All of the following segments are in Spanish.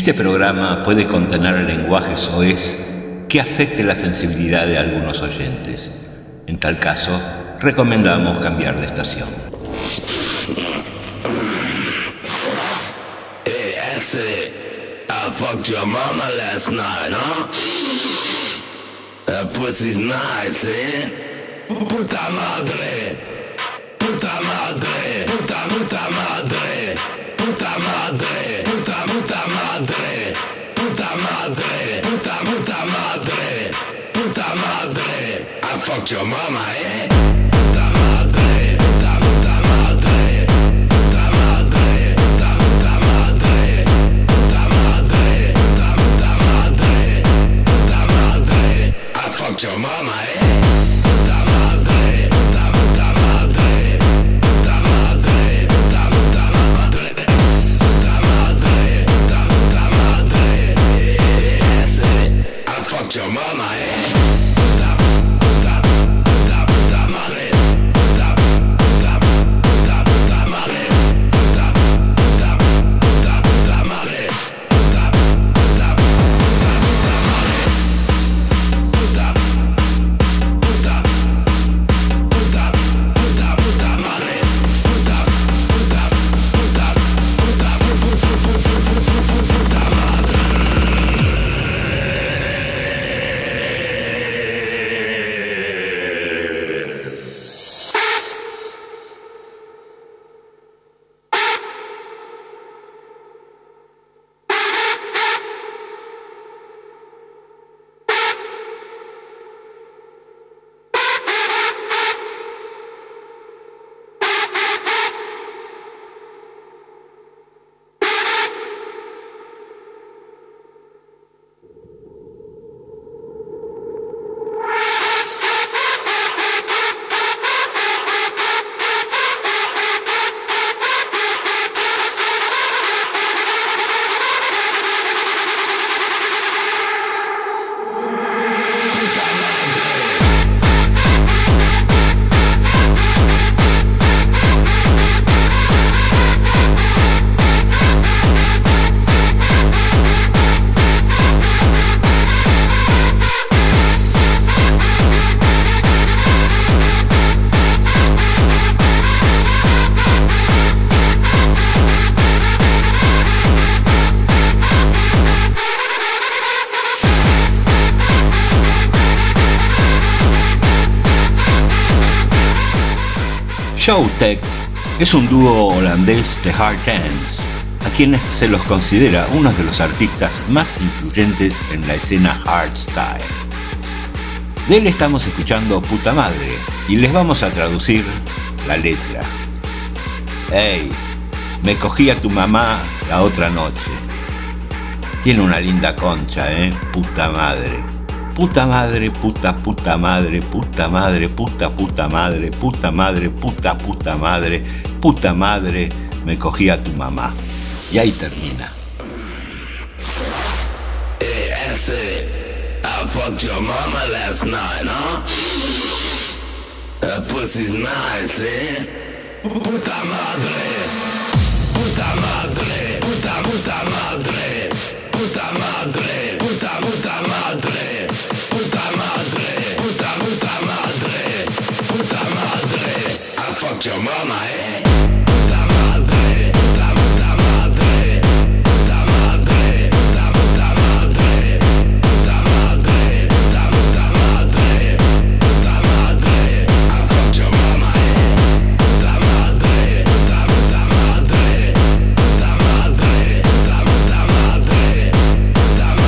Este programa puede contener lenguaje soez que afecte la sensibilidad de algunos oyentes. En tal caso, recomendamos cambiar de estación. Hey, Acid, I fucked your mama last night, huh? That pussy's nice, eh? Puta madre, puta madre, puta madre, puta madre, puta madre, puta madre, puta madre, puta madre. I fucked your mama, eh? Puta madre, puta madre, puta madre, puta madre, puta madre, puta madre, puta madre. I fucked your mama, eh? Your mama, eh? Showtek es un dúo holandés de hard dance, a quienes se los considera uno de los artistas más influyentes en la escena hardstyle. De él estamos escuchando Puta Madre y les vamos a traducir la letra. Hey, me cogí a tu mamá la otra noche. Tiene una linda concha, puta madre. Puta madre, puta madre, puta madre, puta madre, puta madre, puta madre, puta madre, me cogí a tu mamá. Y ahí termina. Hey, Acid, I fucked your mama last night, huh? That pussy's nice, eh? Puta madre, puta madre, puta madre, puta madre, puta madre. Puta madre, puta madre, puta madre. I fucked your mama, eh? Puta madre, puta madre, puta madre, puta madre, puta madre, puta madre, puta madre. I fucked your mama, eh? Puta madre, puta madre, puta madre, puta madre, puta madre.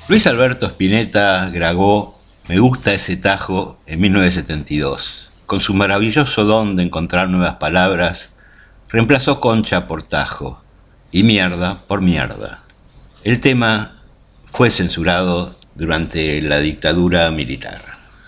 Luis Alberto Spinetta grabó Me gusta ese tajo en 1972. Con su maravilloso don de encontrar nuevas palabras, reemplazó concha por tajo y mierda por mierda. El tema fue censurado durante la dictadura militar.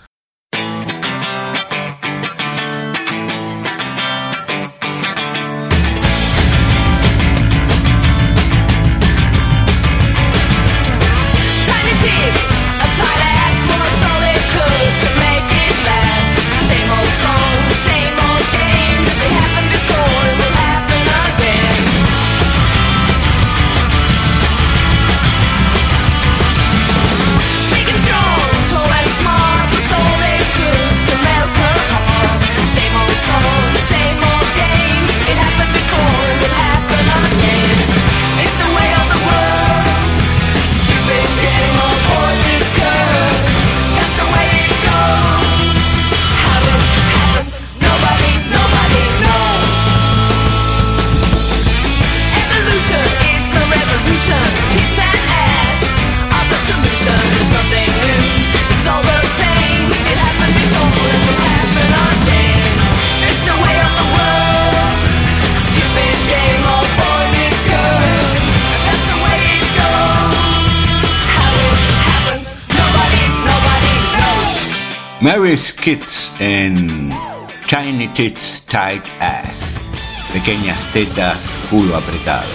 Mary's Kids en Tiny Tits Tight Ass, pequeñas tetas, culo apretado.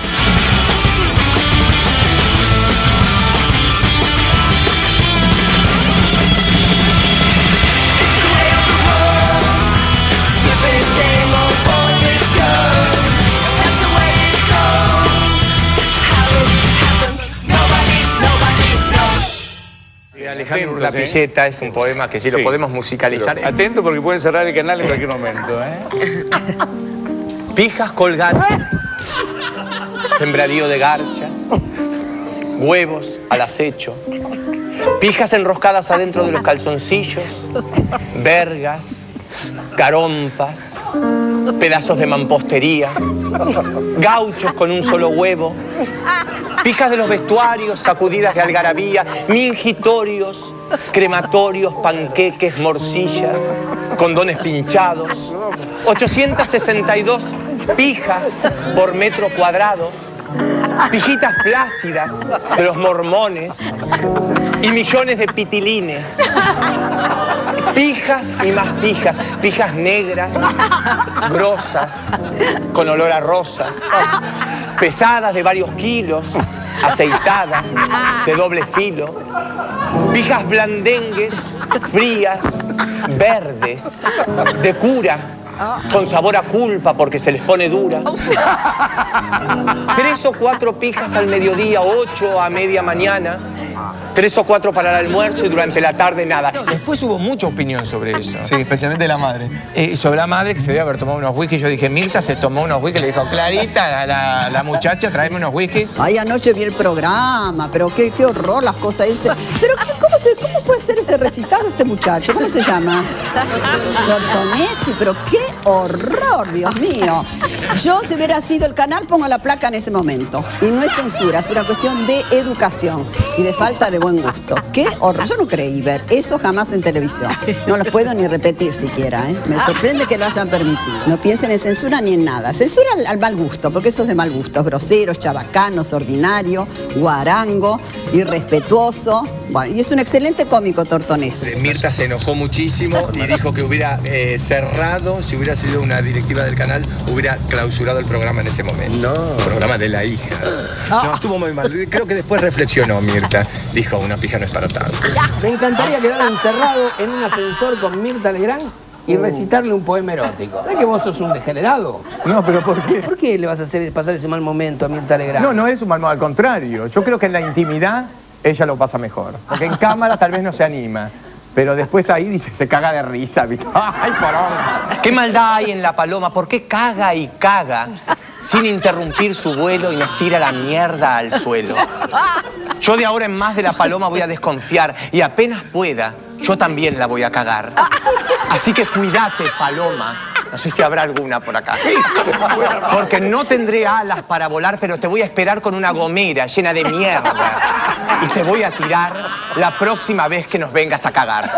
Alejandro Urdapilleta es un poema que sí lo podemos musicalizar. Pero, atento porque pueden cerrar el canal en cualquier momento, ¿eh? Pijas colgantes, sembradío de garchas, huevos al acecho, pijas enroscadas adentro de los calzoncillos, vergas, garompas, pedazos de mampostería, gauchos con un solo huevo, pijas de los vestuarios, sacudidas de algarabía, mingitorios, crematorios, panqueques, morcillas, condones pinchados, 862 pijas por metro cuadrado, pijitas plácidas de los mormones y millones de pitilines. Pijas y más pijas, pijas negras, grosas, con olor a rosas, pesadas de varios kilos, aceitadas, de doble filo, pijas blandengues, frías, verdes, de cura, con sabor a culpa porque se les pone dura. 3 o 4 pijas al mediodía, 8 a media mañana, 3 o 4 para el almuerzo y durante la tarde nada. Después hubo mucha opinión sobre eso. Sí, especialmente la madre. Sobre la madre que se debe haber tomado unos whisky. Yo dije, Mirta se tomó unos whisky. Le dijo, Clarita, la muchacha, tráeme unos whisky. Ay, anoche vi el programa, pero qué horror las cosas irse. Pero ¿cómo puede ser ese recitado este muchacho? ¿Cómo se llama? Tortonesi, pero qué horror, Dios mío. Yo, si hubiera sido el canal, pongo la placa en ese momento. Y no es censura, es una cuestión de educación y de falta de buen gusto. Qué horror. Yo no creí ver eso jamás en televisión. No los puedo ni repetir siquiera, ¿eh? Me sorprende que lo hayan permitido. No piensen en censura ni en nada. Censura al mal gusto, porque eso es de mal gusto. Groseros, chabacanos, ordinario, guarango, irrespetuoso. Bueno, y es un excelente cómico, Tortonesi. Mirta se enojó muchísimo y dijo que hubiera cerrado, si hubiera sido una directiva del canal, hubiera clausurado el programa en ese momento. No. El programa de la hija. No, estuvo muy mal. Creo que después reflexionó Mirta. Dijo, una pija no es para tanto. Me encantaría quedar encerrado en un ascensor con Mirta Legrand y recitarle un poema erótico. ¿Sabes que vos sos un degenerado? No, pero ¿por qué? ¿Por qué le vas a hacer pasar ese mal momento a Mirta Legrand? No es un mal momento, al contrario. Yo creo que en la intimidad ella lo pasa mejor. Porque en cámara tal vez no se anima. Pero después ahí dice, se caga de risa, ¿viste? ¡Ay, porón! ¿Qué maldad hay en la paloma? ¿Por qué caga y caga sin interrumpir su vuelo y nos tira la mierda al suelo? Yo de ahora en más de la paloma voy a desconfiar y apenas pueda, yo también la voy a cagar. Así que cuídate, paloma. No sé si habrá alguna por acá. Porque no tendré alas para volar, pero te voy a esperar con una gomera llena de mierda. Y te voy a tirar la próxima vez que nos vengas a cagar.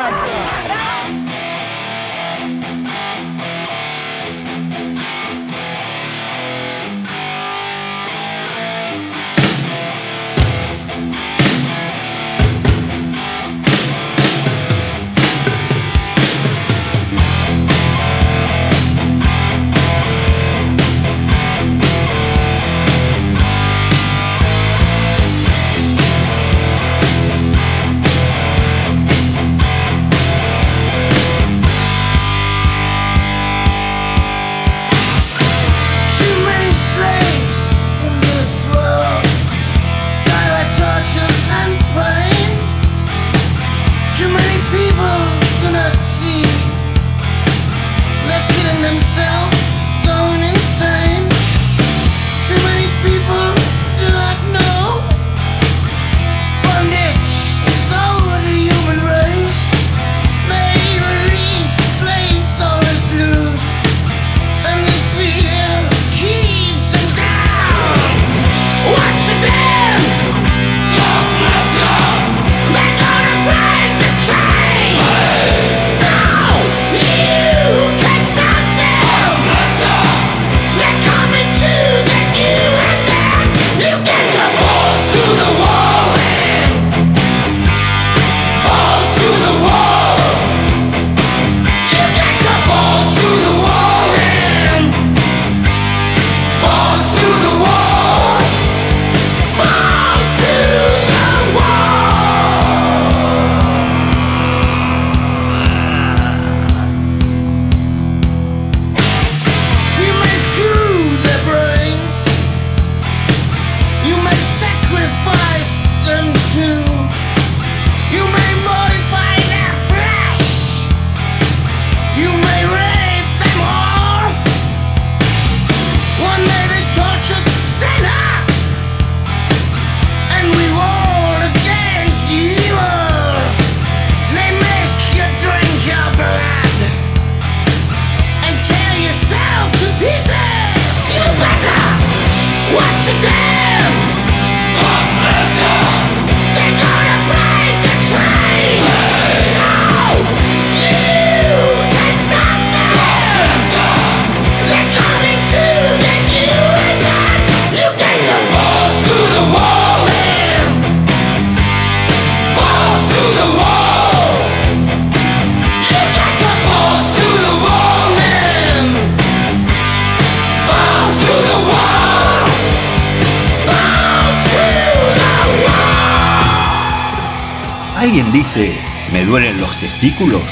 ¿Alguien dice, me duelen los testículos?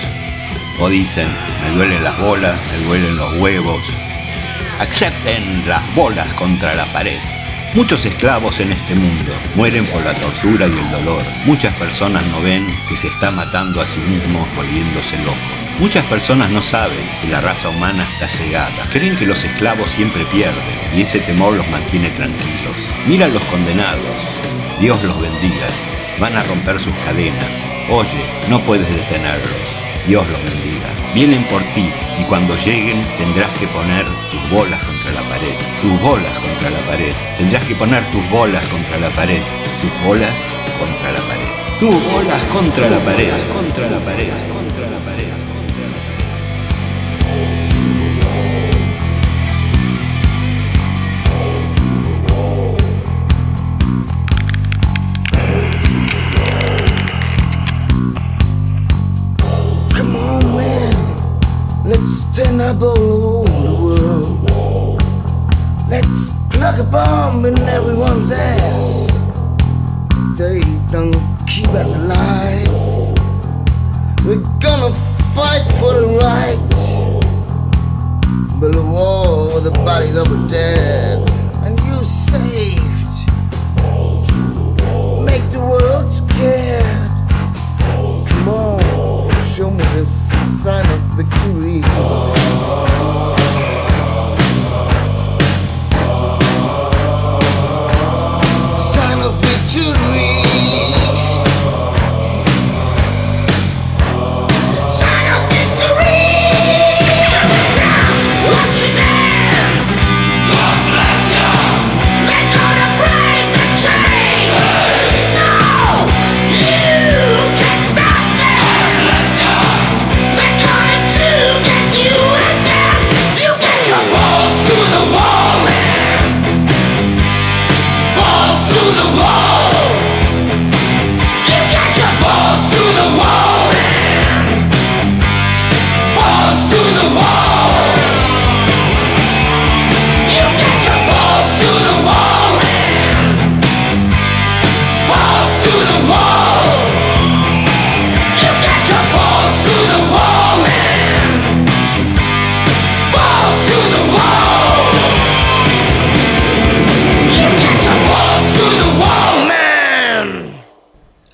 O dicen, me duelen las bolas, me duelen los huevos. Acepten las bolas contra la pared. Muchos esclavos en este mundo mueren por la tortura y el dolor. Muchas personas no ven que se está matando a sí mismo volviéndose loco. Muchas personas no saben que la raza humana está cegada. Creen que los esclavos siempre pierden y ese temor los mantiene tranquilos. Mira a los condenados. Dios los bendiga. Van a romper sus cadenas. Oye, no puedes detenerlos. Dios los bendiga. Vienen por ti y cuando lleguen tendrás que poner tus bolas contra la pared. Tus bolas contra la pared. Tendrás que poner tus bolas contra la pared. Tus bolas contra la pared. Tus bolas contra la pared. Contra la pared. Contra la pared. Let's stand up all over the world. Let's plug a bomb in everyone's ass. They don't keep us alive. We're gonna fight for the right. Build a wall with the bodies of the dead. And you saved. Make the world scared. Come on, show me this sign of victory. Sign of victory. Sign of victory.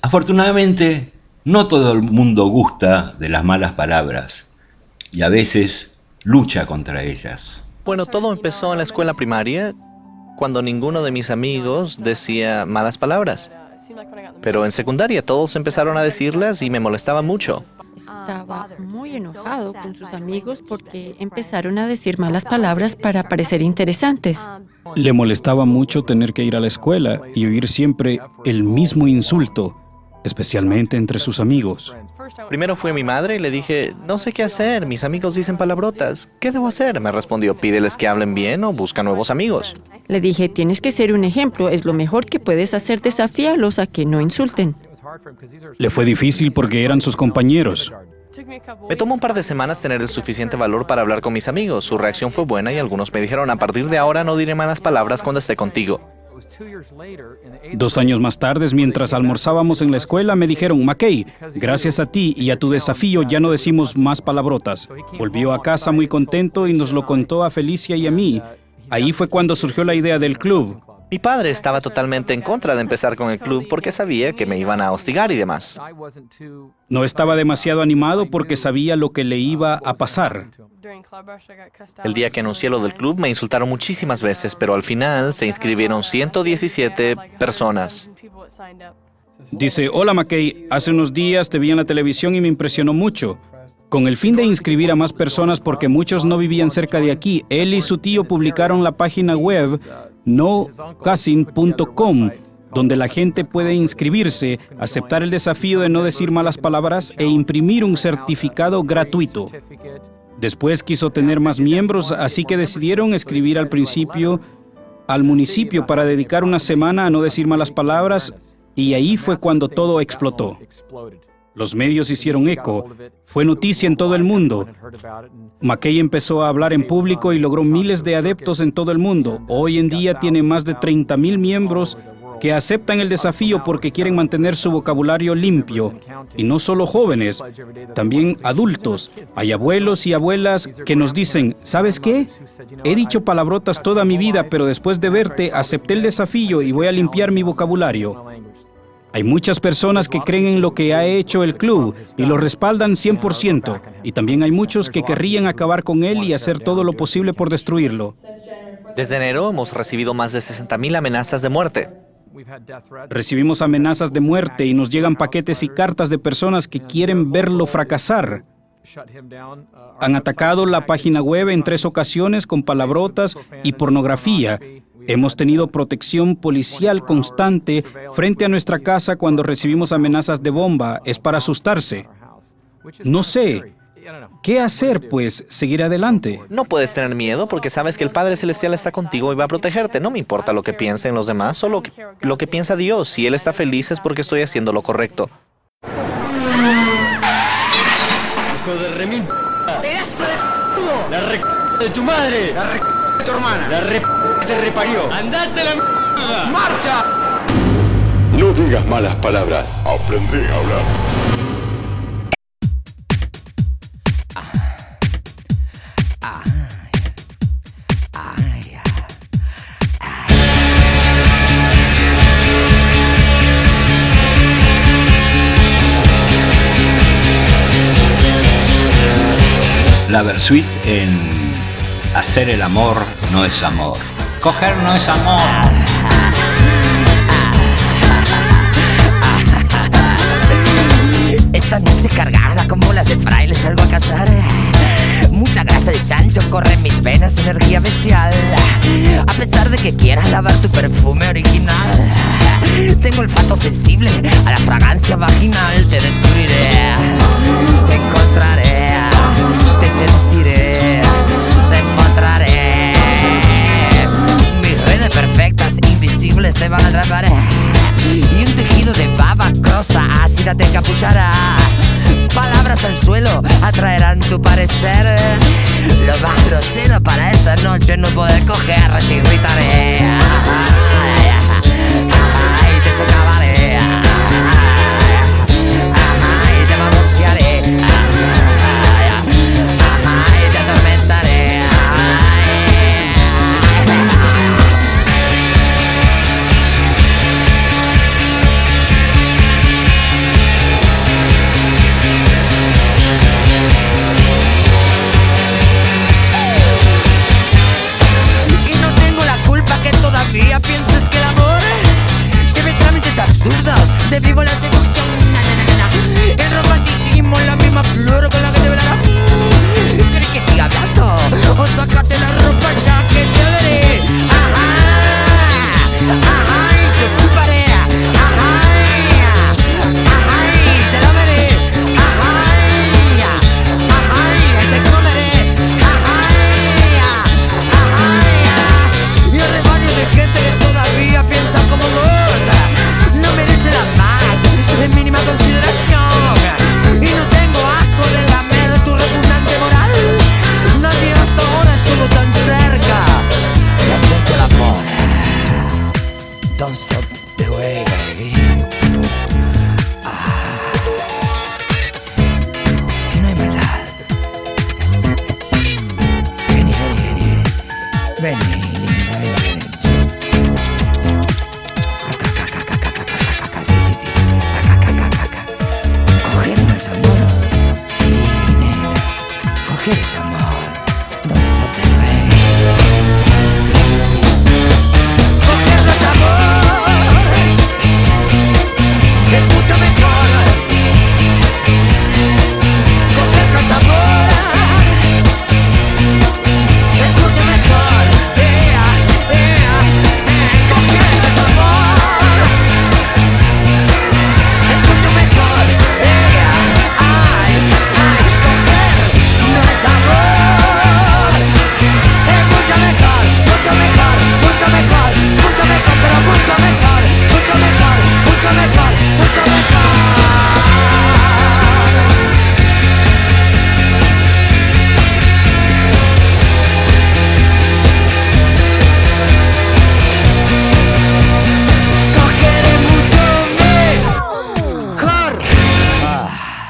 Afortunadamente, no todo el mundo gusta de las malas palabras y a veces lucha contra ellas. Bueno, todo empezó en la escuela primaria, cuando ninguno de mis amigos decía malas palabras. Pero en secundaria todos empezaron a decirlas y me molestaba mucho. Estaba muy enojado con sus amigos porque empezaron a decir malas palabras para parecer interesantes. Le molestaba mucho tener que ir a la escuela y oír siempre el mismo insulto, especialmente entre sus amigos. Primero fue mi madre y le dije, no sé qué hacer, mis amigos dicen palabrotas. ¿Qué debo hacer? Me respondió, pídeles que hablen bien o busca nuevos amigos. Le dije, tienes que ser un ejemplo, es lo mejor que puedes hacer, desafíalos a que no insulten. Le fue difícil porque eran sus compañeros. Me tomó un par de semanas tener el suficiente valor para hablar con mis amigos. Su reacción fue buena y algunos me dijeron, a partir de ahora no diré malas palabras cuando esté contigo. 2 años más tarde, mientras almorzábamos en la escuela, me dijeron, McKay, gracias a ti y a tu desafío ya no decimos más palabrotas. Volvió a casa muy contento y nos lo contó a Felicia y a mí. Ahí fue cuando surgió la idea del club. Mi padre estaba totalmente en contra de empezar con el club porque sabía que me iban a hostigar y demás. No estaba demasiado animado porque sabía lo que le iba a pasar. El día que anuncié lo del club me insultaron muchísimas veces, pero al final se inscribieron 117 personas. Dice, hola McKay, hace unos días te vi en la televisión y me impresionó mucho. Con el fin de inscribir a más personas porque muchos no vivían cerca de aquí, él y su tío publicaron la página web nocousin.com, donde la gente puede inscribirse, aceptar el desafío de no decir malas palabras e imprimir un certificado gratuito. Después quiso tener más miembros, así que decidieron escribir al principio al municipio para dedicar una semana a no decir malas palabras, y ahí fue cuando todo explotó. Los medios hicieron eco, fue noticia en todo el mundo. McKay empezó a hablar en público y logró miles de adeptos en todo el mundo. Hoy en día tiene más de 30,000 miembros que aceptan el desafío porque quieren mantener su vocabulario limpio. Y no solo jóvenes, también adultos. Hay abuelos y abuelas que nos dicen, ¿sabes qué? He dicho palabrotas toda mi vida, pero después de verte acepté el desafío y voy a limpiar mi vocabulario. Hay muchas personas que creen en lo que ha hecho el club y lo respaldan 100%. Y también hay muchos que querrían acabar con él y hacer todo lo posible por destruirlo. Desde enero hemos recibido más de 60,000 amenazas de muerte. Recibimos amenazas de muerte y nos llegan paquetes y cartas de personas que quieren verlo fracasar. Han atacado la página web en 3 ocasiones con palabrotas y pornografía. Hemos tenido protección policial constante frente a nuestra casa cuando recibimos amenazas de bomba. Es para asustarse. No sé. ¿Qué hacer, pues? ¿Seguir adelante? No puedes tener miedo porque sabes que el Padre Celestial está contigo y va a protegerte. No me importa lo que piensen los demás, solo lo que piensa Dios. Si Él está feliz es porque estoy haciendo lo correcto. ¡Hijo de remil... ¡Pedazo de... ¡La re... de tu madre! ¡La re... de tu hermana! ¡La re... te reparió! ¡Andate la mierda! ¡Marcha! No digas malas palabras. Aprendí a hablar. La Versuit en Hacer el amor no es amor. Coger no es amor. Esta noche cargada como las de fraile salgo a cazar. Mucha grasa de chancho corre en mis venas, energía bestial. A pesar de que quieras lavar tu perfume original, tengo olfato sensible a la fragancia vaginal. Te descubriré, te encontraré, te seduciré, te encontraré. Mis redes perfectas, invisibles, te van a atrapar. Y un tejido de baba crosa ácida te encapuchará. Palabras al suelo atraerán tu parecer. Lo más grosero para esta noche no poder coger. Te irritaré, y te socavaré, y te babosearé, y te atormentaré.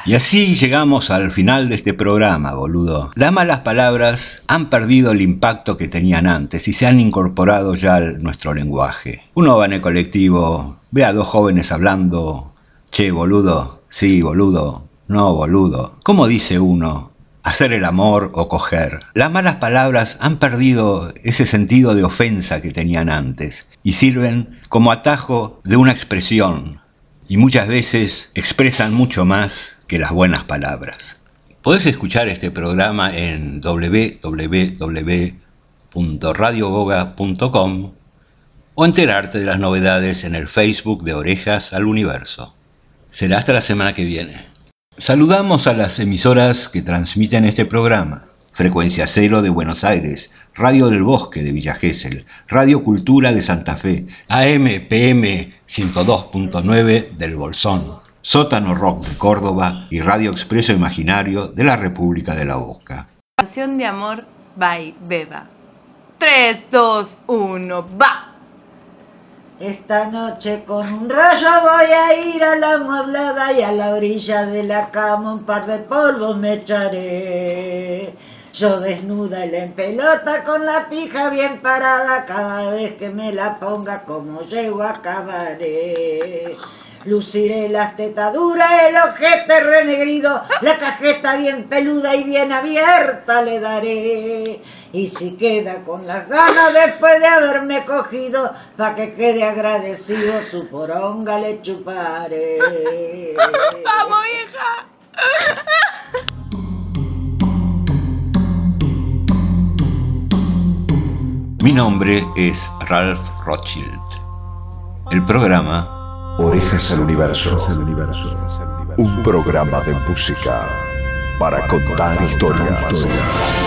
Y así llegamos al final de este programa, boludo. Las malas palabras han perdido el impacto que tenían antes y se han incorporado ya a nuestro lenguaje. Uno va en el colectivo, ve a dos jóvenes hablando, che, boludo, sí, boludo, no, boludo. ¿Cómo dice uno? Hacer el amor o coger. Las malas palabras han perdido ese sentido de ofensa que tenían antes y sirven como atajo de una expresión y muchas veces expresan mucho más que las buenas palabras. Podés escuchar este programa en www.radiogoga.com o enterarte de las novedades en el Facebook de Orejas al Universo. Será hasta la semana que viene. Saludamos a las emisoras que transmiten este programa. Frecuencia Cero de Buenos Aires, Radio del Bosque de Villa Gesell, Radio Cultura de Santa Fe, AM/PM 102.9 del Bolsón, Sótano Rock de Córdoba y Radio Expreso Imaginario de la República de la Boca. Canción de amor by Beba. 3, 2, 1, va. Esta noche con un rayo voy a ir a la mueblada y a la orilla de la cama un par de polvos me echaré. Yo desnuda y en pelota con la pija bien parada, cada vez que me la ponga como llego acabaré. Luciré las tetaduras, el ojete renegrido, la cajeta bien peluda y bien abierta le daré. Y si queda con las ganas después de haberme cogido, pa' que quede agradecido su poronga le chuparé. ¡Vamos, hija! Mi nombre es Ralph Rothschild. El programa Orejas al Universo. Un programa de música para contar historias.